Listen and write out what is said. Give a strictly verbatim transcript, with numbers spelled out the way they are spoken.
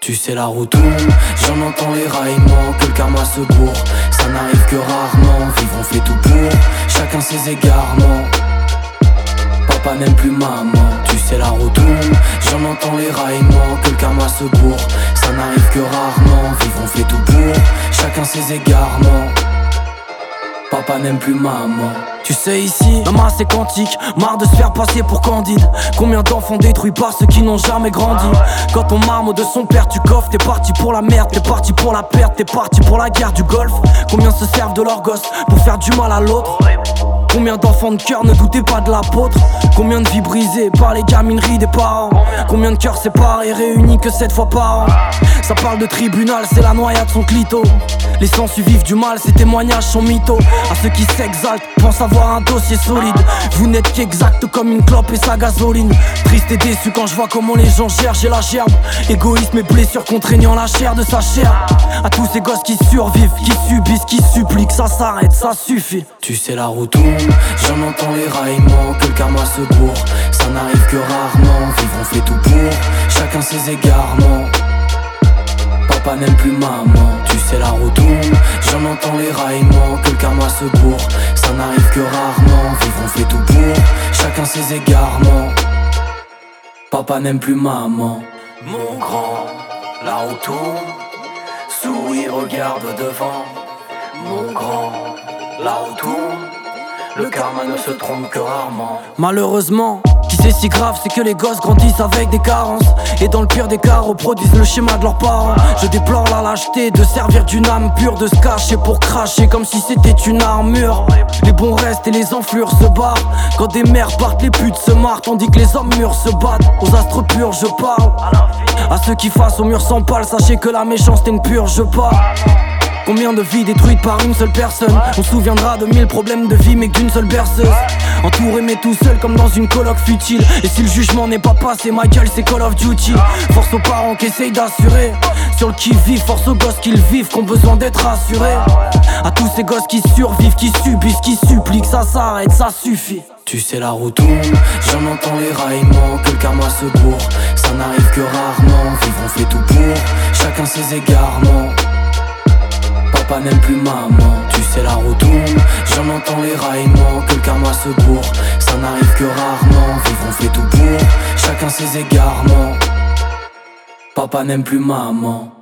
Tu sais la route tourne, j'en entends les raillements, que le karma se bourre. Ça n'arrive que rarement, vivre on fait tout pour, chacun ses égarements. Papa n'aime plus maman, tu sais la route tourne, j'en entends les raillements, que le karma se bourre. Ça n'arrive que rarement, vivre on fait tout pour, chacun ses égarements. Papa n'aime plus maman. Tu sais ici, la masse est quantique, marre de se faire passer pour Candide. Combien d'enfants détruits par ceux qui n'ont jamais grandi. Quand on marme de son père tu coffres, t'es parti pour la merde, t'es parti pour la perte, t'es parti pour la guerre du Golfe. Combien se servent de leur gosse pour faire du mal à l'autre. Combien d'enfants de cœur ne doutaient pas de l'apôtre. Combien de vies brisées par les gamineries des parents. Combien de cœurs séparés réunis que sept fois par an. Ça parle de tribunal, c'est la noyade son clito. Les sensus vivent du mal, ces témoignages sont mythos. À ceux qui s'exaltent, pensent avoir un dossier solide. Vous n'êtes qu'exact comme une clope et sa gasoline. Triste et déçu quand je vois comment les gens gèrent, j'ai la gerbe. Égoïsme et blessures contraignant la chair de sa chair. À tous ces gosses qui survivent, qui subissent, qui supplient que ça s'arrête, ça suffit. Tu sais la route tourne, j'en entends les raillements, que le karma se bourre. Ça n'arrive que rarement, vivre on fait tout pour, chacun ses égarements. Papa n'aime plus maman, tu sais la route tourne, j'en entends les raillements, que le karma se bourre. Ça n'arrive que rarement, vivre on fait tout pour, chacun ses égarements. Papa n'aime plus maman. Mon grand, la route tourne, souris, regarde devant. Mon grand, la route tourne, le karma ne se trompe que rarement. Malheureusement, qui c'est si grave, c'est que les gosses grandissent avec des carences. Et dans le pire des cas, reproduisent le schéma de leurs parents. Je déplore la lâcheté de servir d'une âme pure, de se cacher pour cracher comme si c'était une armure. Les bons restent et les enflures se barrent. Quand des mères partent, les putes se marrent, tandis que les hommes mûrs se battent. Aux astres purs je parle, à ceux qui face au mur sans pâle, sachez que la méchanceté ne purge je parle. Combien de vies détruites par une seule personne. On se souviendra de mille problèmes de vie mais que d'une seule berceuse. Entouré mais tout seul comme dans une coloc futile. Et si le jugement n'est pas passé, ma gueule c'est Call of Duty. Force aux parents qui essayent d'assurer. Sur le qui-vive, force aux gosses qui le vivent, qui ont besoin d'être rassurés. À tous ces gosses qui survivent, qui subissent, qui supplient que ça s'arrête, ça suffit. Tu sais la route tourne, j'en entends les raillements, que le karma se bourre. Ça n'arrive que rarement, vivre on fait tout pour, chacun ses égarements. Papa n'aime plus maman, tu sais la route tourne, j'en entends les raillements, que le karma se bourre. Ça n'arrive que rarement, vivre on fait tout pour, chacun ses égarements. Papa n'aime plus maman.